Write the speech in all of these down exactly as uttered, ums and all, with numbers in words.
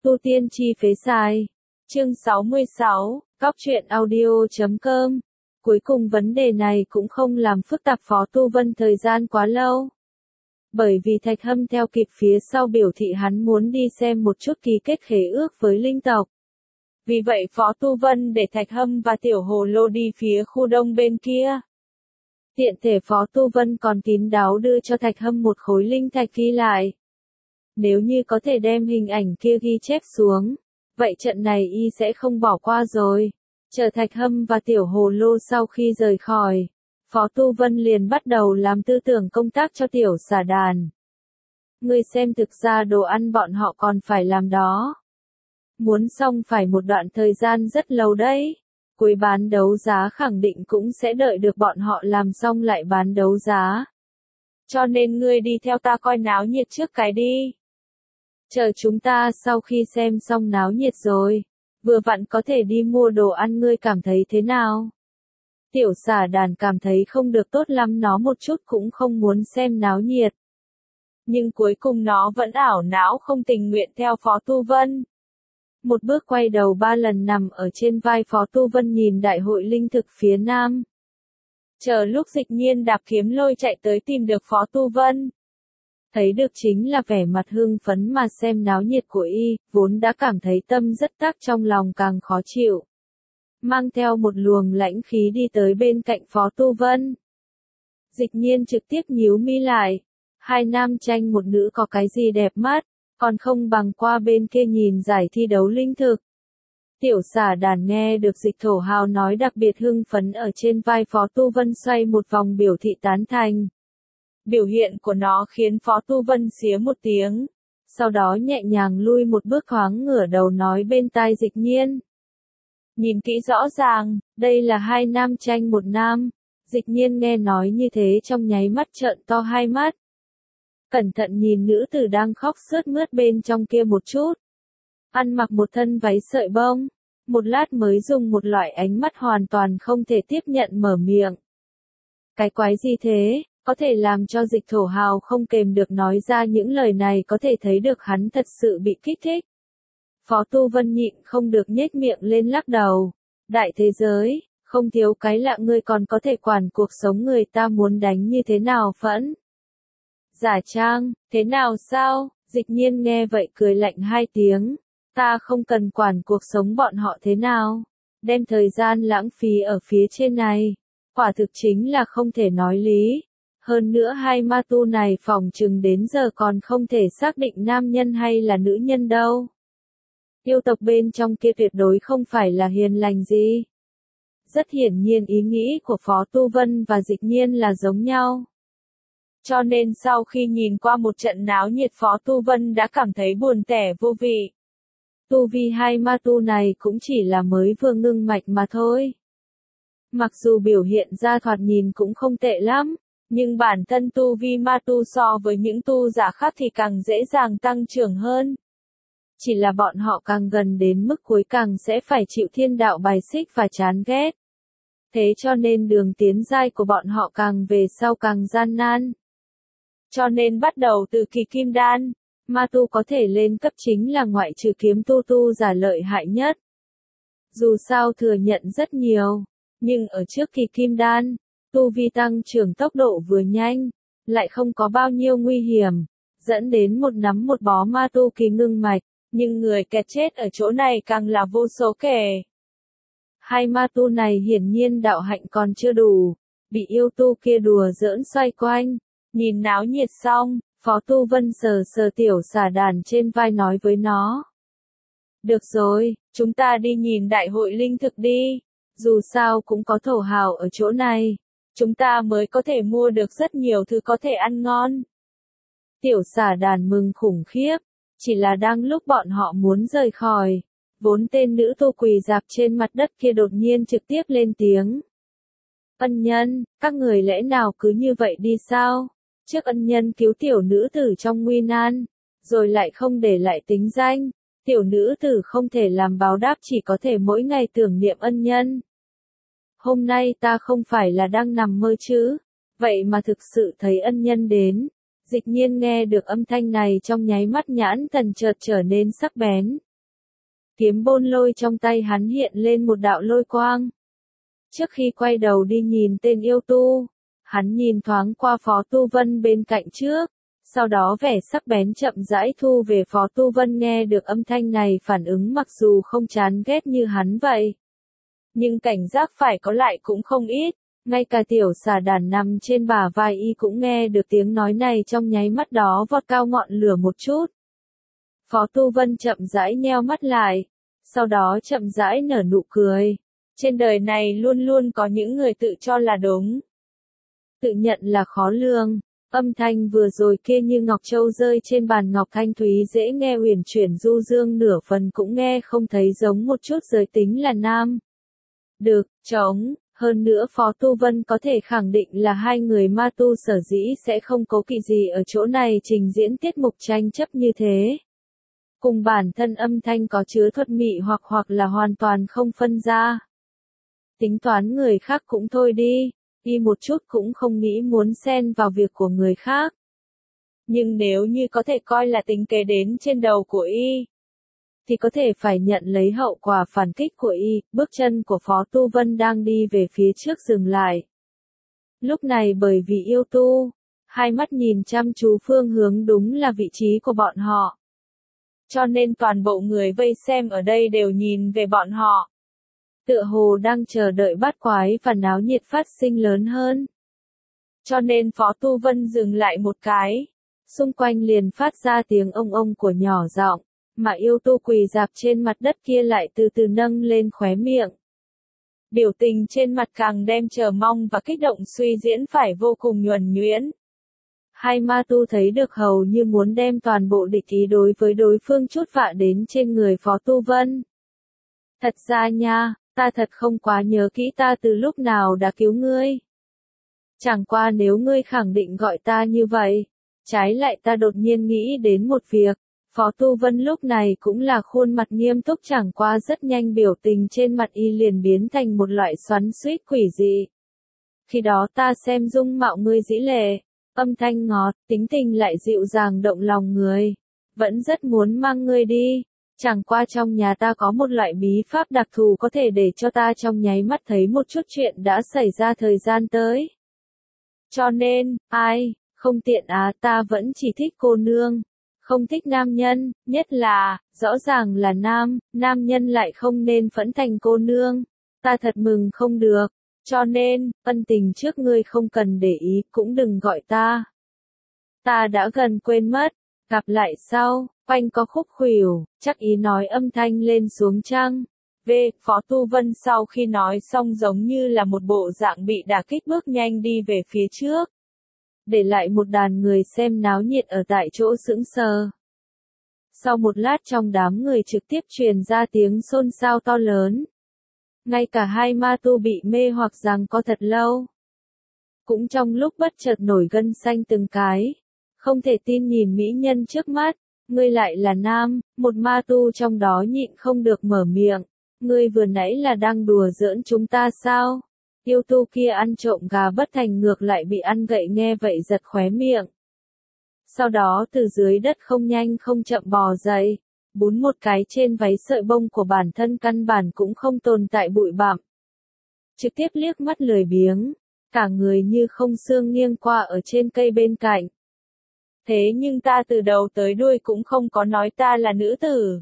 Tu tiên chi phế sai. Chương sáu mươi sáu, Cóc truyện audio chấm com. Cuối cùng vấn đề này cũng không làm phức tạp Phó Tu Vân thời gian quá lâu. Bởi vì Thạch Hâm theo kịp phía sau biểu thị hắn muốn đi xem một chút ký kết khế ước với linh tộc. Vì vậy Phó Tu Vân để Thạch Hâm và Tiểu Hồ Lô đi phía khu đông bên kia. Tiện thể Phó Tu Vân còn kín đáo đưa cho Thạch Hâm một khối linh thạch ghi lại. Nếu như có thể đem hình ảnh kia ghi chép xuống, vậy trận này y sẽ không bỏ qua rồi. Chờ Thạch Hâm và Tiểu Hồ Lô sau khi rời khỏi, Phó Tu Vân liền bắt đầu làm tư tưởng công tác cho Tiểu Xà Đàn. Ngươi xem, thực ra đồ ăn bọn họ còn phải làm đó. Muốn xong phải một đoạn thời gian rất lâu đấy. Cuối bán đấu giá khẳng định cũng sẽ đợi được bọn họ làm xong lại bán đấu giá. Cho nên ngươi đi theo ta coi náo nhiệt trước cái đi. Chờ chúng ta sau khi xem xong náo nhiệt rồi, vừa vặn có thể đi mua đồ ăn, ngươi cảm thấy thế nào? Tiểu Xà Đàn cảm thấy không được tốt lắm, nó một chút cũng không muốn xem náo nhiệt. Nhưng cuối cùng nó vẫn ảo não không tình nguyện theo Phó Tu Vân. Một bước quay đầu ba lần nằm ở trên vai Phó Tu Vân nhìn đại hội linh thực phía nam. Chờ lúc Dịch Nhiên đạp kiếm lôi chạy tới tìm được Phó Tu Vân. Thấy được chính là vẻ mặt hưng phấn mà xem náo nhiệt của y, vốn đã cảm thấy tâm rất tắc, trong lòng càng khó chịu. Mang theo một luồng lãnh khí đi tới bên cạnh Phó Tu Vân. Dịch Nhiên trực tiếp nhíu mi lại. Hai nam tranh một nữ có cái gì đẹp mắt, còn không bằng qua bên kia nhìn giải thi đấu linh thực. Tiểu Xà Đàn nghe được Dịch Thổ Hào nói đặc biệt hưng phấn ở trên vai Phó Tu Vân xoay một vòng biểu thị tán thành. Biểu hiện của nó khiến Phó Tu Vân xía một tiếng, sau đó nhẹ nhàng lui một bước, thoáng ngửa đầu nói bên tai Dịch Nhiên. Nhìn kỹ rõ ràng, đây là hai nam tranh một nam. Dịch Nhiên nghe nói như thế trong nháy mắt trợn to hai mắt. Cẩn thận nhìn nữ tử đang khóc sướt mướt bên trong kia một chút. Ăn mặc một thân váy sợi bông, một lát mới dùng một loại ánh mắt hoàn toàn không thể tiếp nhận mở miệng. Cái quái gì thế, có thể làm cho Dịch Thổ Hào không kềm được nói ra những lời này, có thể thấy được hắn thật sự bị kích thích. Phó Tu Vân nhịn không được nhếch miệng lên lắc đầu. Đại thế giới, không thiếu cái lạ, ngươi còn có thể quản cuộc sống người ta muốn đánh như thế nào phẫn. Giả trang, thế nào sao? Dịch Nhiên nghe vậy cười lạnh hai tiếng. Ta không cần quản cuộc sống bọn họ thế nào. Đem thời gian lãng phí ở phía trên này. Quả thực chính là không thể nói lý. Hơn nữa hai ma tu này phỏng chừng đến giờ còn không thể xác định nam nhân hay là nữ nhân đâu. Yêu tộc bên trong kia tuyệt đối không phải là hiền lành gì. Rất hiển nhiên ý nghĩ của Phó Tu Vân và Dịch Nhiên là giống nhau. Cho nên sau khi nhìn qua một trận náo nhiệt, Phó Tu Vân đã cảm thấy buồn tẻ vô vị. Tu vi hai ma tu này cũng chỉ là mới vừa ngưng mạch mà thôi. Mặc dù biểu hiện ra thoạt nhìn cũng không tệ lắm, nhưng bản thân tu vi ma tu so với những tu giả khác thì càng dễ dàng tăng trưởng hơn. Chỉ là bọn họ càng gần đến mức cuối càng sẽ phải chịu thiên đạo bài xích và chán ghét. Thế cho nên đường tiến giai của bọn họ càng về sau càng gian nan. Cho nên bắt đầu từ kỳ kim đan, ma tu có thể lên cấp chính là ngoại trừ kiếm tu tu giả lợi hại nhất. Dù sao thừa nhận rất nhiều, nhưng ở trước kỳ kim đan, tu vi tăng trưởng tốc độ vừa nhanh, lại không có bao nhiêu nguy hiểm, dẫn đến một nắm một bó ma tu kỳ ngưng mạch, nhưng người kẹt chết ở chỗ này càng là vô số kể. Hai ma tu này hiển nhiên đạo hạnh còn chưa đủ, bị yêu tu kia đùa giỡn xoay quanh. Nhìn náo nhiệt xong, Phó Tu Vân sờ sờ Tiểu Xà Đàn trên vai nói với nó. Được rồi, chúng ta đi nhìn đại hội linh thực đi. Dù sao cũng có thổ hào ở chỗ này, chúng ta mới có thể mua được rất nhiều thứ có thể ăn ngon. Tiểu Xà Đàn mừng khủng khiếp, chỉ là đang lúc bọn họ muốn rời khỏi, vốn tên nữ tu quỳ dạp trên mặt đất kia đột nhiên trực tiếp lên tiếng. Ân nhân, các người lẽ nào cứ như vậy đi sao? Trước ân nhân cứu tiểu nữ tử trong nguy nan, rồi lại không để lại tính danh, tiểu nữ tử không thể làm báo đáp, chỉ có thể mỗi ngày tưởng niệm ân nhân. Hôm nay ta không phải là đang nằm mơ chứ, vậy mà thực sự thấy ân nhân đến. Dịch Nhiên nghe được âm thanh này trong nháy mắt nhãn thần chợt trở nên sắc bén, Kiếm bôn lôi trong tay hắn hiện lên một đạo lôi quang. Trước khi quay đầu đi nhìn tên yêu tu, hắn nhìn thoáng qua Phó Tu Vân bên cạnh trước, sau đó vẻ sắc bén chậm rãi thu về. Phó Tu Vân nghe được âm thanh này phản ứng mặc dù không chán ghét như hắn vậy, nhưng cảnh giác phải có lại cũng không ít, ngay cả tiểu xà đàn nằm trên bả vai y cũng nghe được tiếng nói này trong nháy mắt đó vọt cao ngọn lửa một chút. Phó Tu Vân chậm rãi nheo mắt lại, sau đó chậm rãi nở nụ cười. Trên đời này luôn luôn có những người tự cho là đúng, tự nhận là khó lường. Âm thanh vừa rồi kia như ngọc châu rơi trên bàn ngọc thanh thúy dễ nghe uyển chuyển du dương, nửa phần cũng nghe không thấy giống một chút giới tính là nam. Được, trống, hơn nữa Phó Tu Vân có thể khẳng định là hai người ma tu sở dĩ sẽ không cố kỵ gì ở chỗ này trình diễn tiết mục tranh chấp như thế. Cùng bản thân âm thanh có chứa thuật mị hoặc hoặc là hoàn toàn không phân ra. Tính toán người khác cũng thôi đi, y một chút cũng không nghĩ muốn xen vào việc của người khác. Nhưng nếu như có thể coi là tính kế đến trên đầu của y, thì có thể phải nhận lấy hậu quả phản kích của y. Bước chân của Phó Tu Vân đang đi về phía trước dừng lại. Lúc này bởi vì yêu tu, hai mắt nhìn chăm chú phương hướng đúng là vị trí của bọn họ. Cho nên toàn bộ người vây xem ở đây đều nhìn về bọn họ, tựa hồ đang chờ đợi bát quái và náo nhiệt phát sinh lớn hơn. Cho nên Phó Tu Vân dừng lại một cái, xung quanh liền phát ra tiếng ông ông của nhỏ giọng, mà yêu tu quỳ dạp trên mặt đất kia lại từ từ nâng lên khóe miệng. Biểu tình trên mặt càng đem chờ mong và kích động suy diễn phải vô cùng nhuần nhuyễn. Hai ma tu thấy được hầu như muốn đem toàn bộ địch ý đối với đối phương chút vạ đến trên người Phó Tu Vân. Thật ra nha, ta thật không quá nhớ kỹ ta từ lúc nào đã cứu ngươi. Chẳng qua nếu ngươi khẳng định gọi ta như vậy, trái lại ta đột nhiên nghĩ đến một việc. Phó Tu Vân lúc này cũng là khuôn mặt nghiêm túc, chẳng qua rất nhanh biểu tình trên mặt y liền biến thành một loại xoắn xuýt quỷ dị. Khi đó ta xem dung mạo ngươi dĩ lệ, âm thanh ngọt, tính tình lại dịu dàng động lòng người, vẫn rất muốn mang ngươi đi. Chẳng qua trong nhà ta có một loại bí pháp đặc thù có thể để cho ta trong nháy mắt thấy một chút chuyện đã xảy ra thời gian tới. Cho nên, ai, không tiện à, ta vẫn chỉ thích cô nương, không thích nam nhân, nhất là, rõ ràng là nam, nam nhân lại không nên phẫn thành cô nương. Ta thật mừng không được, cho nên, ân tình trước ngươi không cần để ý, cũng đừng gọi ta. Ta đã gần quên mất, gặp lại sau. Quanh có khúc khuỷu, chắc ý nói âm thanh lên xuống chăng. V. Phó Tu Vân sau khi nói xong giống như là một bộ dạng bị đả kích bước nhanh đi về phía trước, để lại một đàn người xem náo nhiệt ở tại chỗ sững sờ. Sau một lát trong đám người trực tiếp truyền ra tiếng xôn xao to lớn. Ngay cả hai ma tu bị mê hoặc rằng có thật lâu, cũng trong lúc bất chợt nổi gân xanh từng cái, không thể tin nhìn mỹ nhân trước mắt. Ngươi lại là nam, một ma tu trong đó nhịn không được mở miệng. Ngươi vừa nãy là đang đùa giỡn chúng ta sao? Yêu tu kia ăn trộm gà bất thành ngược lại bị ăn gậy nghe vậy giật khóe miệng. Sau đó từ dưới đất không nhanh không chậm bò dậy, bún một cái trên váy sợi bông của bản thân căn bản cũng không tồn tại bụi bặm. Trực tiếp liếc mắt lười biếng, cả người như không xương nghiêng qua ở trên cây bên cạnh. Thế nhưng ta từ đầu tới đuôi cũng không có nói ta là nữ tử.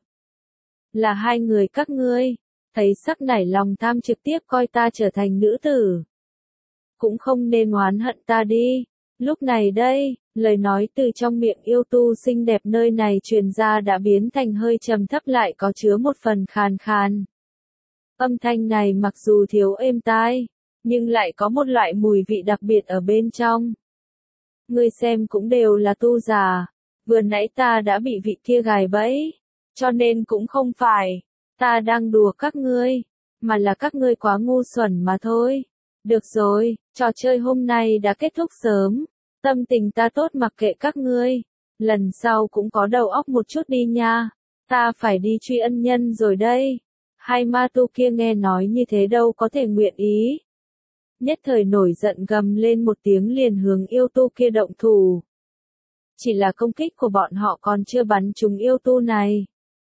Là hai người các ngươi, thấy sắc nảy lòng tham trực tiếp coi ta trở thành nữ tử. Cũng không nên oán hận ta đi. Lúc này đây, lời nói từ trong miệng yêu tu xinh đẹp nơi này truyền ra đã biến thành hơi trầm thấp lại có chứa một phần khàn khàn. Âm thanh này mặc dù thiếu êm tai, nhưng lại có một loại mùi vị đặc biệt ở bên trong. Ngươi xem cũng đều là tu giả, vừa nãy ta đã bị vị kia gài bẫy, cho nên cũng không phải, ta đang đùa các ngươi, mà là các ngươi quá ngu xuẩn mà thôi. Được rồi, trò chơi hôm nay đã kết thúc sớm, tâm tình ta tốt mặc kệ các ngươi, lần sau cũng có đầu óc một chút đi nha, ta phải đi truy ân nhân rồi đây. Hai ma tu kia nghe nói như thế đâu có thể nguyện ý. Nhất thời nổi giận gầm lên một tiếng liền hướng yêu tu kia động thủ. Chỉ là công kích của bọn họ còn chưa bắn trúng yêu tu này.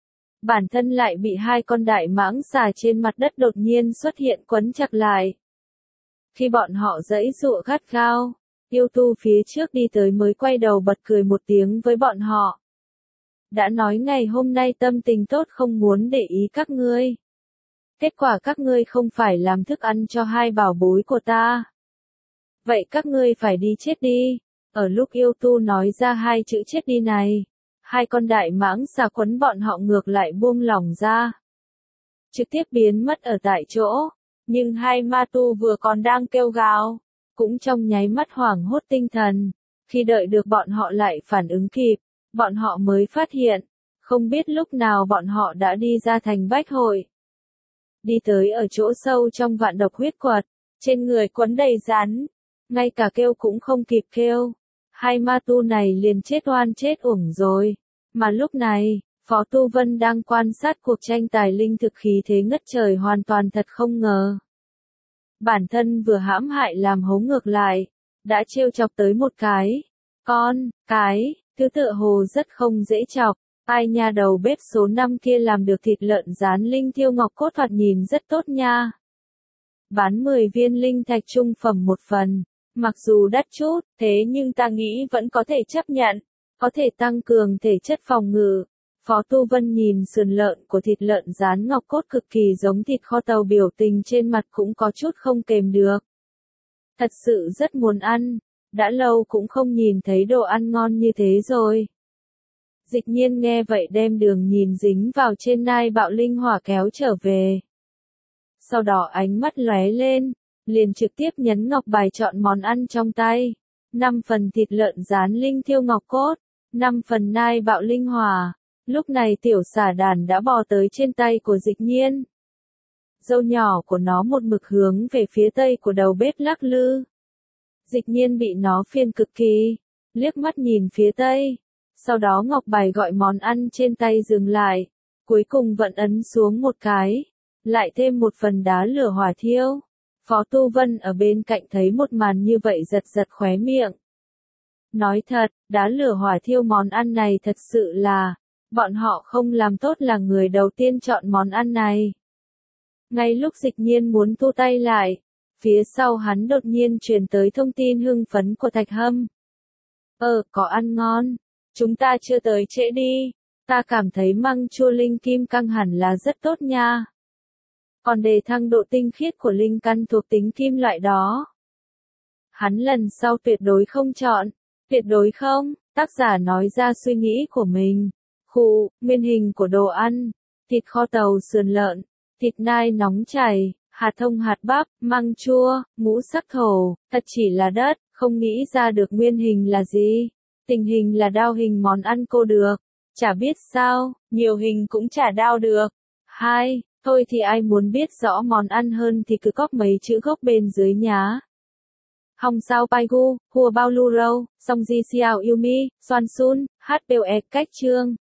bản thân lại bị hai con đại mãng xà trên mặt đất đột nhiên xuất hiện quấn chặt lại. Khi bọn họ giãy giụa gắt gao, yêu tu phía trước đi tới mới quay đầu bật cười một tiếng với bọn họ. Đã nói ngày hôm nay tâm tình tốt không muốn để ý các ngươi. Kết quả các ngươi không phải làm thức ăn cho hai bảo bối của ta. Vậy các ngươi phải đi chết đi. Ở lúc yêu tu nói ra hai chữ chết đi này, hai con đại mãng xà quấn bọn họ ngược lại buông lỏng ra. Trực tiếp biến mất ở tại chỗ. Nhưng hai ma tu vừa còn đang kêu gào, cũng trong nháy mắt hoảng hốt tinh thần. Khi đợi được bọn họ lại phản ứng kịp, bọn họ mới phát hiện, không biết lúc nào bọn họ đã đi ra thành bách hội. Đi tới ở chỗ sâu trong vạn độc huyết quật, trên người quấn đầy rắn, ngay cả kêu cũng không kịp kêu. Hai ma tu này liền chết oan chết uổng rồi. Mà lúc này, Phó Tu Vân đang quan sát cuộc tranh tài linh thực khí thế ngất trời hoàn toàn thật không ngờ. Bản thân vừa hãm hại làm hố ngược lại, đã trêu chọc tới một cái. Con, cái, thứ tựa hồ rất không dễ chọc. Ai nha, đầu bếp số năm kia làm được thịt lợn rán linh thiêu ngọc cốt thoạt nhìn rất tốt nha. Bán mười viên linh thạch trung phẩm một phần. Mặc dù đắt chút, thế nhưng ta nghĩ vẫn có thể chấp nhận, có thể tăng cường thể chất phòng ngự. Phó Tu Vân nhìn sườn lợn của thịt lợn rán ngọc cốt cực kỳ giống thịt kho tàu, biểu tình trên mặt cũng có chút không kềm được. Thật sự rất muốn ăn, đã lâu cũng không nhìn thấy đồ ăn ngon như thế rồi. Dịch Nhiên nghe vậy đem đường nhìn dính vào trên nai bạo linh hỏa kéo trở về. Sau đó ánh mắt lóe lên, liền trực tiếp nhấn ngọc bài chọn món ăn trong tay. năm phần thịt lợn rán linh thiêu ngọc cốt, năm phần nai bạo linh hỏa. Lúc này tiểu xà đàn đã bò tới trên tay của Dịch Nhiên. Râu nhỏ của nó một mực hướng về phía tây của đầu bếp lắc lư. Dịch Nhiên bị nó phiền cực kỳ, liếc mắt nhìn phía tây. Sau đó ngọc bài gọi món ăn trên tay dừng lại, cuối cùng vẫn ấn xuống một cái, lại thêm một phần đá lửa hỏa thiêu. Phó Tu Vân ở bên cạnh thấy một màn như vậy giật giật khóe miệng. Nói thật, đá lửa hỏa thiêu món ăn này thật sự là, bọn họ không làm tốt là người đầu tiên chọn món ăn này. Ngay lúc Dịch Nhiên muốn thu tay lại, phía sau hắn đột nhiên truyền tới thông tin hưng phấn của Thạch Hâm. Ờ, có ăn ngon. Chúng ta chưa tới trễ đi. Ta cảm thấy măng chua linh kim căng hẳn là rất tốt nha. Còn đề thăng độ tinh khiết của linh căn thuộc tính kim loại đó. Hắn lần sau tuyệt đối không chọn. Tuyệt đối không, tác giả nói ra suy nghĩ của mình. Khụ, nguyên hình của đồ ăn. Thịt kho tàu sườn lợn, thịt nai nóng chảy, hạt thông hạt bắp, măng chua, ngũ sắc thổ, thật chỉ là đất, không nghĩ ra được nguyên hình là gì. Tình hình là đao hình món ăn cô được. Chả biết sao, nhiều hình cũng chả đao được. Hai, thôi thì ai muốn biết rõ món ăn hơn thì cứ cóp mấy chữ gốc bên dưới nhá. Hong sao pai gu, hùa bao lu râu, song di xiao yêu mi, xoan sun, hát bêu e cách chương.